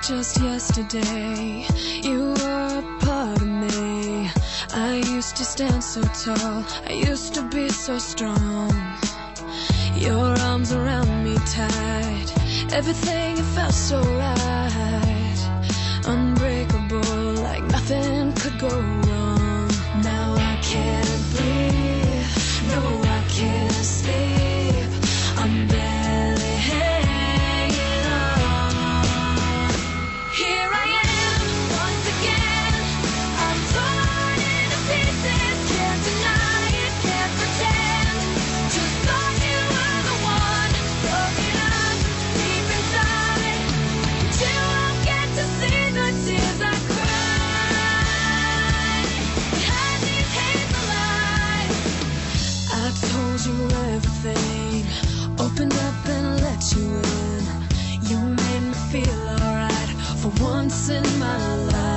just yesterday. You were a part of me. I used to stand so tall, I used to be so strong. Your arms around me tight, everything it felt so right. Unbreakable, like nothing could go wrong. Now I can't breathe, no I can't sleep. I'm barely hanging on. Here I am, once again. I'm torn into pieces. Can't deny it, can't pretend. Just thought you were the one. Broken up deep inside. But you won't get to see the tears I cried behind these hazel eyes. I told you everything, opened up and let you in. You made me feel alright for once in my life.